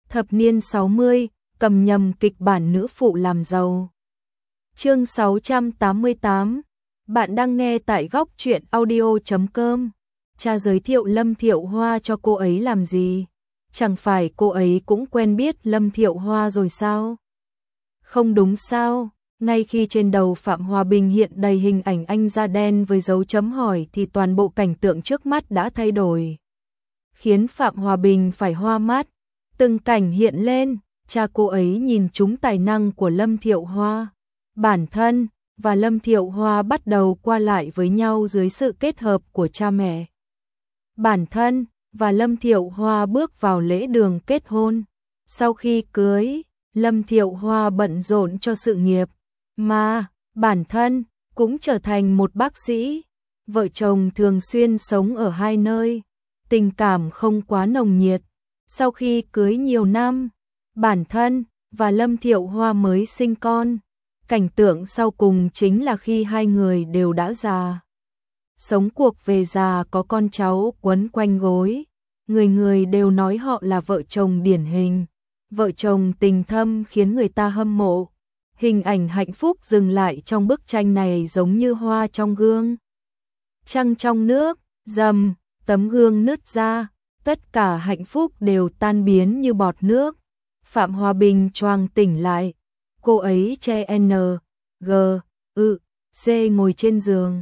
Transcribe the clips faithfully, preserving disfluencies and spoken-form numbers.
Thập niên sáu mươi, cầm nhầm kịch bản nữ phụ làm giàu. Chương sáu trăm tám mươi tám. Bạn đang nghe tại góc truyện audio chấm com. Cha giới thiệu Lâm Thiệu Hoa cho cô ấy làm gì? Chẳng phải cô ấy cũng quen biết Lâm Thiệu Hoa rồi sao? Không đúng sao? Ngay khi trên đầu Phạm Hòa Bình hiện đầy hình ảnh anh da đen với dấu chấm hỏi thì toàn bộ cảnh tượng trước mắt đã thay đổi, khiến Phạm Hòa Bình phải hoa mắt. Từng cảnh hiện lên, cha cô ấy nhìn trúng tài năng của Lâm Thiệu Hoa. Bản thân và Lâm Thiệu Hoa bắt đầu qua lại với nhau dưới sự kết hợp của cha mẹ. Bản thân và Lâm Thiệu Hoa bước vào lễ đường kết hôn. Sau khi cưới, Lâm Thiệu Hoa bận rộn cho sự nghiệp, mà bản thân cũng trở thành một bác sĩ. Vợ chồng thường xuyên sống ở hai nơi, tình cảm không quá nồng nhiệt. Sau khi cưới nhiều năm, bản thân và Lâm Thiệu Hoa mới sinh con. Cảnh tượng sau cùng chính là khi hai người đều đã già. Sống cuộc về già có con cháu quấn quanh gối. Người người đều nói họ là vợ chồng điển hình. Vợ chồng tình thâm khiến người ta hâm mộ. Hình ảnh hạnh phúc dừng lại trong bức tranh này giống như hoa trong gương. Trăng trong nước, rầm, tấm gương nứt ra. Tất cả hạnh phúc đều tan biến như bọt nước. Phạm Hòa Bình choàng tỉnh lại. Cô ấy che N, G, ư, C ngồi trên giường.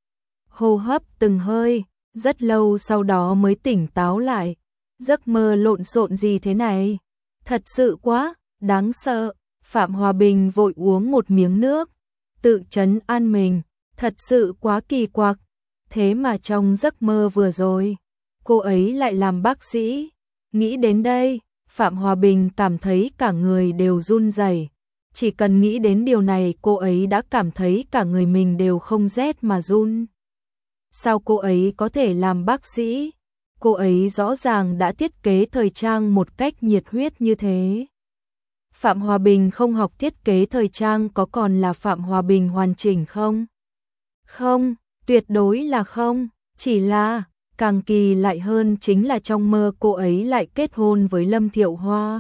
Hô hấp từng hơi, rất lâu sau đó mới tỉnh táo lại. Giấc mơ lộn xộn gì thế này? Thật sự quá, đáng sợ. Phạm Hòa Bình vội uống một miếng nước, tự trấn an mình. Thật sự quá kỳ quặc. Thế mà trong giấc mơ vừa rồi, cô ấy lại làm bác sĩ. Nghĩ đến đây, Phạm Hòa Bình cảm thấy cả người đều run rẩy. Chỉ cần nghĩ đến điều này cô ấy đã cảm thấy cả người mình đều không rét mà run. Sao cô ấy có thể làm bác sĩ? Cô ấy rõ ràng đã thiết kế thời trang một cách nhiệt huyết như thế. Phạm Hòa Bình không học thiết kế thời trang có còn là Phạm Hòa Bình hoàn chỉnh không? Không, tuyệt đối là không. Chỉ là càng kỳ lạ hơn chính là trong mơ cô ấy lại kết hôn với Lâm Thiệu Hoa.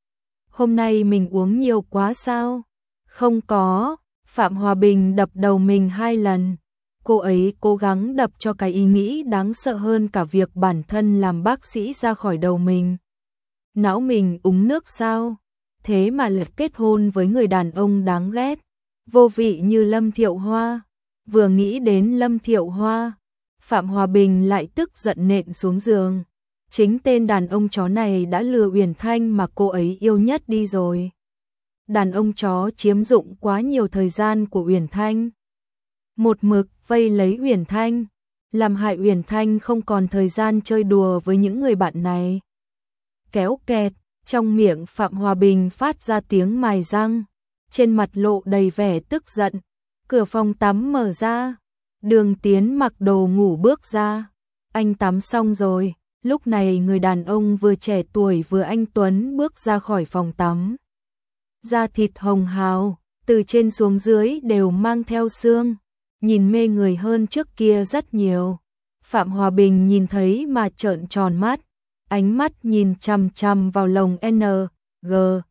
Hôm nay mình uống nhiều quá sao? Không có. Phạm Hòa Bình đập đầu mình hai lần. Cô ấy cố gắng đập cho cái ý nghĩ đáng sợ hơn cả việc bản thân làm bác sĩ ra khỏi đầu mình. Não mình uống nước sao? Thế mà lại kết hôn với người đàn ông đáng ghét, vô vị như Lâm Thiệu Hoa. Vừa nghĩ đến Lâm Thiệu Hoa, Phạm Hòa Bình lại tức giận nện xuống giường. Chính tên đàn ông chó này đã lừa Uyển Thanh mà cô ấy yêu nhất đi rồi. Đàn ông chó chiếm dụng quá nhiều thời gian của Uyển Thanh. Một mực vây lấy Uyển Thanh, làm hại Uyển Thanh không còn thời gian chơi đùa với những người bạn này. Kéo kẹt, trong miệng Phạm Hòa Bình phát ra tiếng mài răng, trên mặt lộ đầy vẻ tức giận. Cửa phòng tắm mở ra, Đường Tiến mặc đồ ngủ bước ra. Anh tắm xong rồi. Lúc này người đàn ông vừa trẻ tuổi vừa anh tuấn bước ra khỏi phòng tắm. Da thịt hồng hào, từ trên xuống dưới đều mang theo xương, nhìn mê người hơn trước kia rất nhiều. Phạm Hòa Bình nhìn thấy mà trợn tròn mắt, ánh mắt nhìn chằm chằm vào lồng N, G,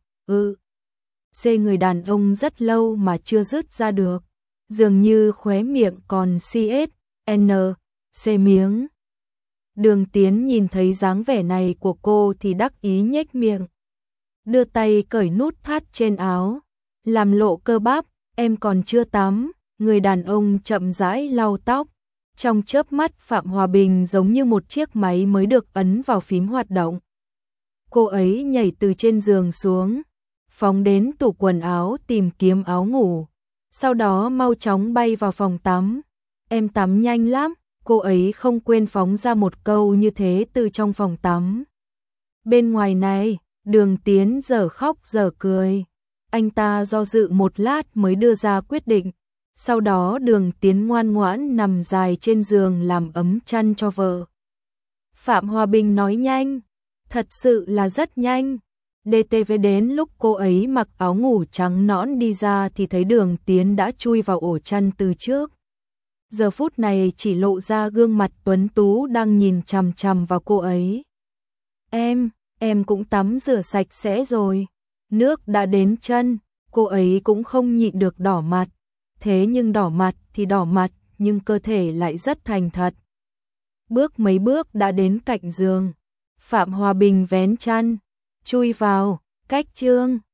ư, C người đàn ông rất lâu mà chưa dứt ra được. Dường như khóe miệng còn C S, N, C miếng. Đường Tiến nhìn thấy dáng vẻ này của cô thì đắc ý nhếch miệng. Đưa tay cởi nút thắt trên áo, làm lộ cơ bắp. Em còn chưa tắm. Người đàn ông chậm rãi lau tóc. Trong chớp mắt Phạm Hòa Bình giống như một chiếc máy mới được ấn vào phím hoạt động. Cô ấy nhảy từ trên giường xuống, phóng đến tủ quần áo tìm kiếm áo ngủ. Sau đó mau chóng bay vào phòng tắm. Em tắm nhanh lắm. Cô ấy không quên phóng ra một câu như thế từ trong phòng tắm. Bên ngoài này, Đường Tiến giờ khóc giờ cười. Anh ta do dự một lát mới đưa ra quyết định. Sau đó Đường Tiến ngoan ngoãn nằm dài trên giường làm ấm chăn cho vợ. Phạm Hòa Bình nói nhanh, thật sự là rất nhanh. đê tê vê đến lúc cô ấy mặc áo ngủ trắng nõn đi ra thì thấy Đường Tiến đã chui vào ổ chăn từ trước. Giờ phút này chỉ lộ ra gương mặt tuấn tú đang nhìn chằm chằm vào cô ấy. Em, em cũng tắm rửa sạch sẽ rồi. Nước đã đến chân, cô ấy cũng không nhịn được đỏ mặt. Thế nhưng đỏ mặt thì đỏ mặt, nhưng cơ thể lại rất thành thật. Bước mấy bước đã đến cạnh giường. Phạm Hòa Bình vén chăn, chui vào, cách Trương